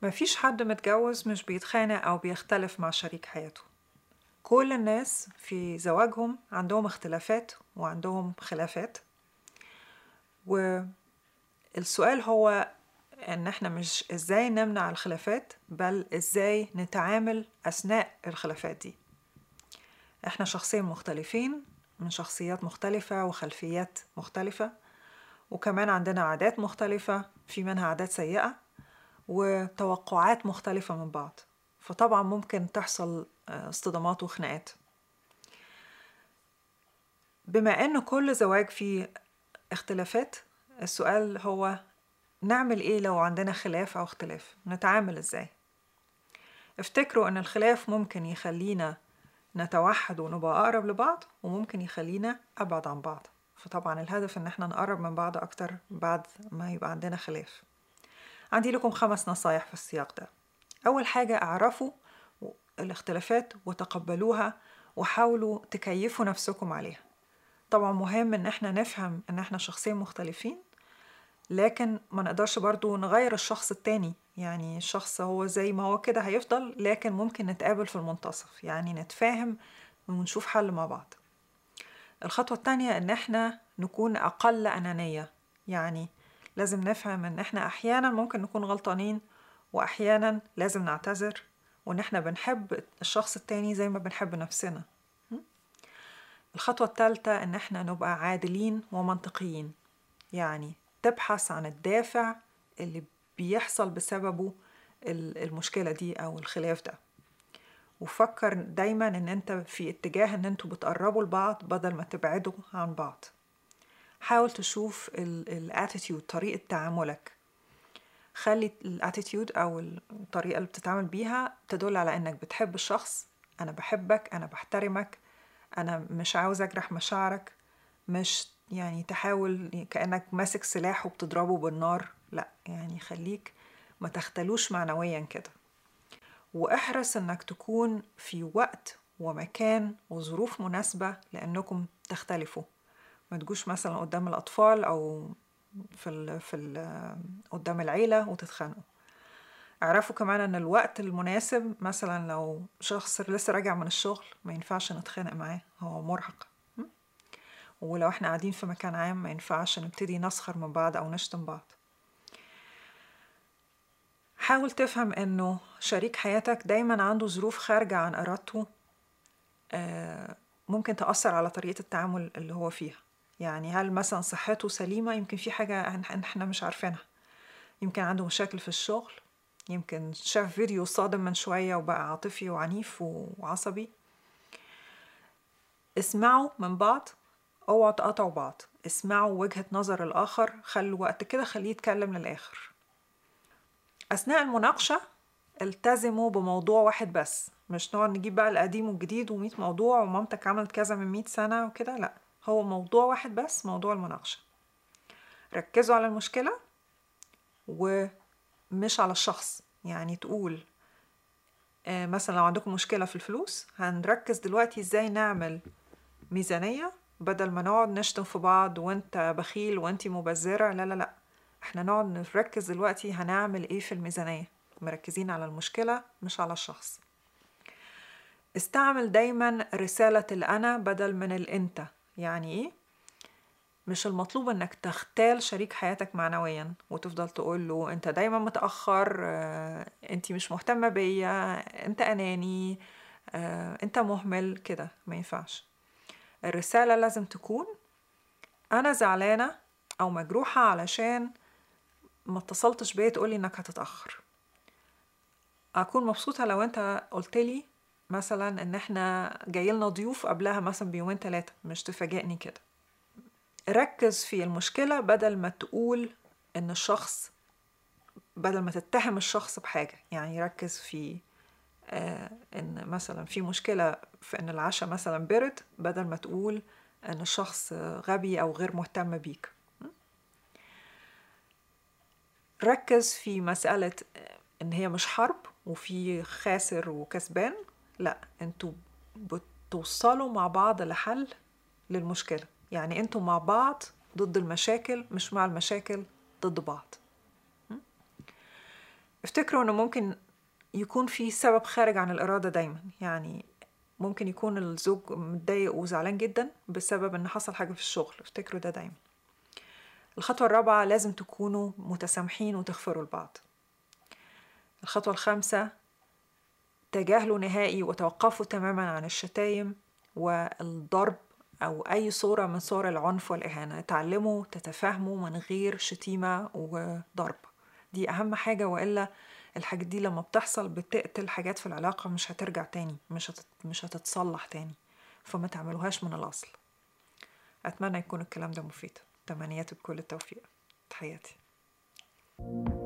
مفيش حد متجوز مش بيتخانق أو بيختلف مع شريك حياته. كل الناس في زواجهم عندهم اختلافات وعندهم خلافات، والسؤال هو إن احنا مش ازاي نمنع الخلافات، بل ازاي نتعامل أثناء الخلافات دي. احنا شخصين مختلفين من شخصيات مختلفة وخلفيات مختلفة، وكمان عندنا عادات مختلفة، في منها عادات سيئة وتوقعات مختلفة من بعض، فطبعا ممكن تحصل اصطدامات وخناقات. بما ان كل زواج فيه اختلافات، السؤال هو نعمل ايه لو عندنا خلاف او اختلاف؟ نتعامل ازاي؟ افتكروا ان الخلاف ممكن يخلينا نتوحد ونبقى اقرب لبعض، وممكن يخلينا ابعد عن بعض. فطبعا الهدف ان احنا نقرب من بعض اكتر بعد ما يبقى عندنا خلاف. عندي لكم 5 نصايح في السياق ده. أول حاجة، اعرفوا الاختلافات وتقبلوها وحاولوا تكيفوا نفسكم عليها. طبعا مهم ان احنا نفهم ان احنا شخصين مختلفين، لكن ما نقدرش برضو نغير الشخص التاني. يعني الشخص هو زي ما هو كده هيفضل، لكن ممكن نتقابل في المنتصف، يعني نتفاهم ونشوف حل مع بعض. الخطوة التانية ان احنا نكون اقل انانية. يعني لازم نفهم ان احنا احيانا ممكن نكون غلطانين، واحيانا لازم نعتذر، وان احنا بنحب الشخص التاني زي ما بنحب نفسنا. الخطوة الثالثة ان احنا نبقى عادلين ومنطقيين. يعني تبحث عن الدافع اللي بيحصل بسببه المشكلة دي او الخلاف ده، وفكر دايما ان انت في اتجاه ان انتوا بتقربوا لبعض بدل ما تبعدوا عن بعض. حاول تشوف الاتيتيود، طريقة تعاملك. خلي الاتيتيود او الطريقة اللي بتتعامل بيها تدل على انك بتحب الشخص. انا بحبك، انا بحترمك، انا مش عاوز اجرح مشاعرك. مش يعني تحاول كأنك ماسك سلاح وبتضربه بالنار، لا، يعني خليك ما تختلوش معنويا كده. واحرص انك تكون في وقت ومكان وظروف مناسبة لانكم تختلفوا. ما تجوش مثلا قدام الأطفال أو قدام العيلة وتتخانقوا. اعرفوا كمان ان الوقت المناسب، مثلا لو شخص لسه راجع من الشغل ما ينفعش نتخانق معاه، هو مرهق. ولو احنا قاعدين في مكان عام ما ينفعش نبتدي نسخر من بعض او نشتم بعض. حاول تفهم انه شريك حياتك دايما عنده ظروف خارجة عن ارادته، ممكن تأثر على طريقة التعامل اللي هو فيها. يعني هل مثلا صحته سليمة؟ يمكن في حاجة احنا مش عارفينها. يمكن عنده مشاكل في الشغل، يمكن شاف فيديو صادم من شوية وبقى عاطفي وعنيف وعصبي. اسمعوا من بعض، اوعوا تقاطعوا بعض. اسمعوا وجهة نظر الآخر، خلوا وقت كده خليه يتكلم للآخر. أثناء المناقشة التزموا بموضوع واحد بس، مش نقعد نجيب بقى القديم والجديد و100 موضوع ومامتك عملت كذا من 100 سنة وكده، لا، هو موضوع واحد بس، موضوع المناقشة. ركزوا على المشكلة ومش على الشخص. يعني تقول مثلا لو عندكم مشكلة في الفلوس، هنركز دلوقتي ازاي نعمل ميزانية بدل ما نقعد نشتم في بعض وانت بخيل وانت مبذرة. لا لا لا، احنا نقعد نركز دلوقتي هنعمل ايه في الميزانية، مركزين على المشكلة مش على الشخص. استعمل دايما رسالة الأنا بدل من الأنت. يعني ايه؟ مش المطلوب انك تختال شريك حياتك معنويا وتفضل تقول له انت دايما متأخر، انت مش مهتمة بيا، انت أناني، انت مهمل كده. ما ينفعش. الرسالة لازم تكون أنا زعلانة أو مجروحة علشان ما اتصلتش بيا تقولي إنك هتتأخر. أكون مبسوطة لو أنت قلتلي مثلا إن إحنا جايلنا ضيوف قبلها مثلا بيومين 3، مش تفاجئني كده. ركز في المشكلة بدل ما تقول إن الشخص، بدل ما تتهم الشخص بحاجة. يعني ركز في إن مثلا في مشكلة في إن العشاء مثلا برد، بدل ما تقول إن الشخص غبي أو غير مهتم بيك. ركز في مسألة إن هي مش حرب وفي خاسر وكسبان، لا، انتوا بتوصلوا مع بعض لحل للمشكلة. يعني انتوا مع بعض ضد المشاكل، مش مع المشاكل ضد بعض. افتكروا انه ممكن يكون في سبب خارج عن الإرادة دايما، يعني ممكن يكون الزوج متضايق وزعلان جدا بسبب ان حصل حاجة في الشغل، افتكروا ده دايما. الخطوة الرابعة، لازم تكونوا متسامحين وتغفروا لبعض. الخطوة الخامسة، تجاهلوا نهائي وتوقفوا تماما عن الشتايم والضرب أو أي صورة من صور العنف والإهانة. اتعلموا تتفاهموا من غير شتيمة وضرب، دي أهم حاجة، وإلا الحاجات دي لما بتحصل بتقتل حاجات في العلاقة، مش هترجع تاني، مش هتتصلح تاني، فما تعملوهاش من الأصل. أتمنى يكون الكلام ده مفيد. تمنياتي بكل التوفيق. تحياتي.